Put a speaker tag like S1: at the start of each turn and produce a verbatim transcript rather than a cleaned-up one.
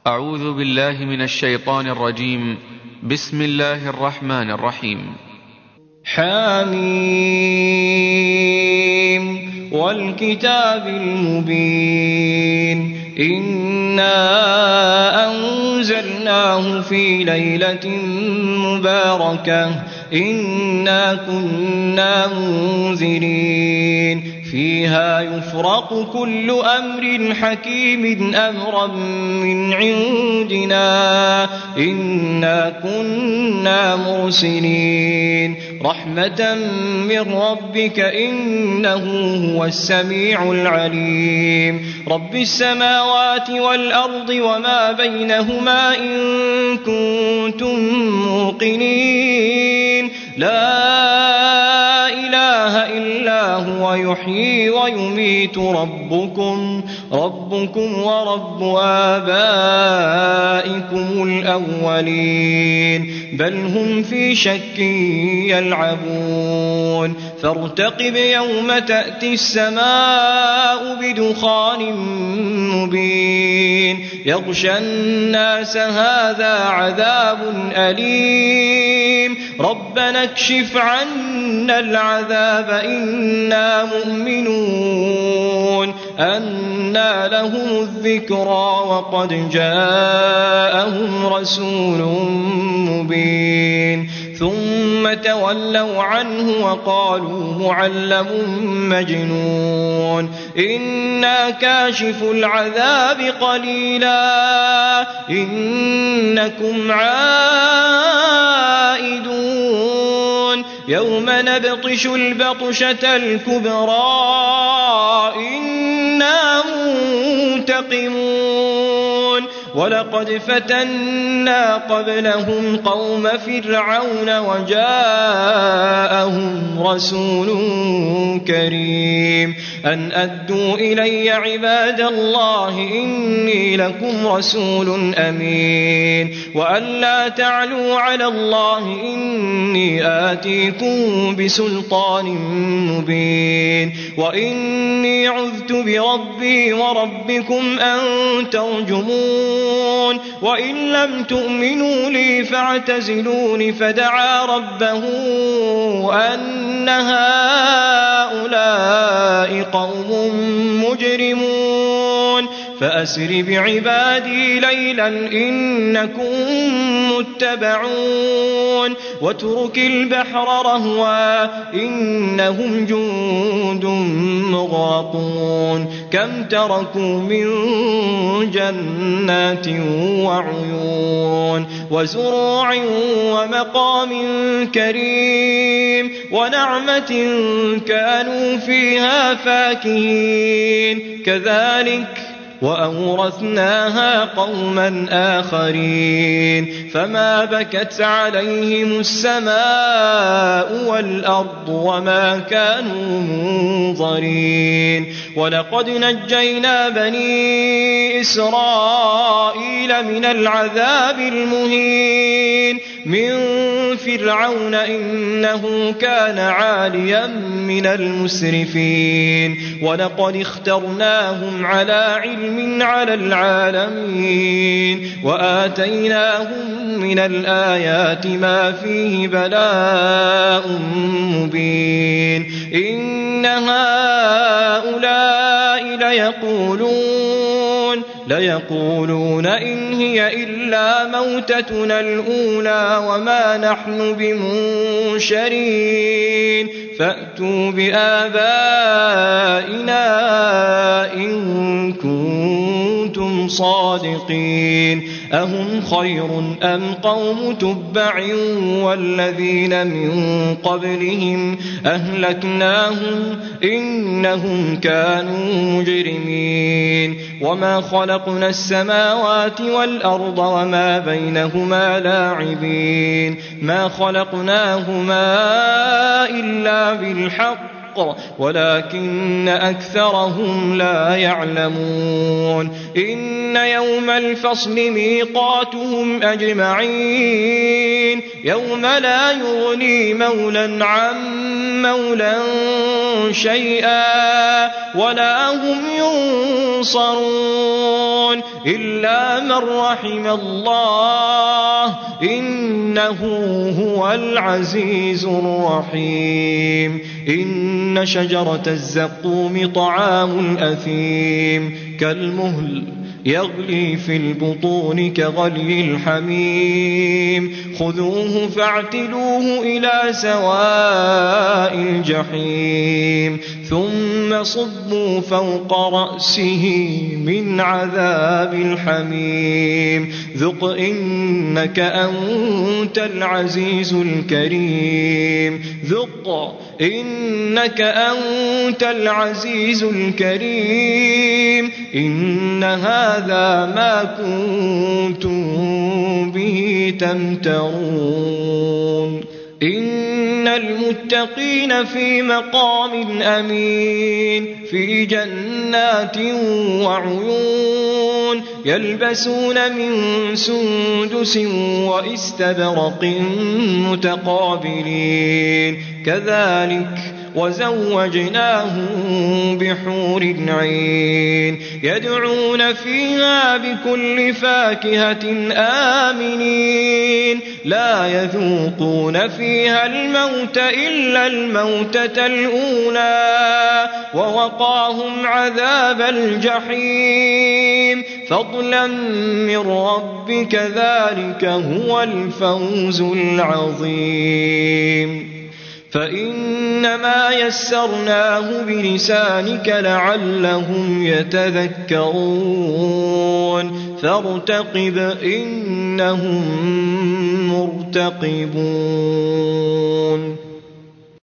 S1: أعوذ بالله من الشيطان الرجيم. بسم الله الرحمن الرحيم.
S2: حميم والكتاب المبين إنا أنزلناه في ليلة مباركة إنا كنا منذرين فيها يفرق كل أمر حكيم أمرا من عندنا إنا كنا مرسلين رحمة من ربك إنه هو السميع العليم رب السماوات والأرض وما بينهما إن كنتم موقنين لا إله إلا هو يحيي ويميت ربكم ربكم ورب آبائكم الأولين بل هم في شك يلعبون فارتقب يوم تأتي السماء بدخان مبين يغشى الناس هذا عذاب أليم ربنا اكشف عنا العذاب إنا مؤمنون أنى لهم الذكرى وقد جاءهم رسول مبين ثم تولوا عنه وقالوا معلم مجنون إنا كاشف العذاب قليلا إنكم عائدون يوم نبطش البطشة الكبرى إنا منتقمون ولقد فتنا قبلهم قوم فرعون وجاءهم رسول كريم أن أدوا إلي عباد الله إني لكم رسول أمين وأن لا تعلوا على الله إني آتيكم بسلطان مبين وإني عذت بربي وربكم أن ترجمون وإن لم تؤمنوا لي فاعتزلون فدعا ربه أن هؤلاء قوم مجرمون فأسر بعبادي ليلا إنكم متبعون واترك البحر رهوا إنهم جند مغرقون كم تركوا من جنات وعيون وزروع ومقام كريم ونعمة كانوا فيها فاكهين كذلك وأورثناها قوما آخرين فما بكت عليهم السماء والأرض وما كانوا منظرين ولقد نجينا بني إسرائيل من العذاب المهين من فرعون إنه كان عاليا من المسرفين ولقد اخترناهم على علم على العالمين وآتيناهم من الآيات ما فيه بلاء مبين إن هؤلاء ليقولون ليقولون إن هي إلا موتتنا الأولى وما نحن بمنشرين فأتوا بآبائنا إن كنتم صادقين أهم خير أم قوم تبع والذين من قبلهم أهلكناهم إنهم كانوا مجرمين وما خلقنا السماوات والأرض وما بينهما لاعبين ما خلقناهما إلا بالحق ولكن أكثرهم لا يعلمون إن يوم الفصل ميقاتهم أجمعين يوم لا يغني مولى عن مولى شيئا ولا هم ينصرون إلا من رحم الله إنه هو العزيز الرحيم إن شجرة الزقوم طعام الأثيم كالمهل يغلي في البطون كغلي الحميم خذوه فاعتلوه إلى سواء الجحيم ثم صبوا فوق رأسه من عذاب الحميم ذق إنك أنت العزيز الكريم ذق إنك أنت العزيز الكريم إن هذا ما كنتم به تمترون إن المتقين في مقام أمين في جنات وعيون يلبسون من سندس وإستبرق متقابلين كذلك وزوجناهم بحور عين يدعون فيها بكل فاكهة آمنين لا يذوقون فيها الموت إلا الموتة الأولى ووقاهم عذاب الجحيم فضلا من ربك ذلك هو الفوز العظيم فإنما يسرناه بلسانك لعلهم يتذكرون فارتقب إنهم مرتقبون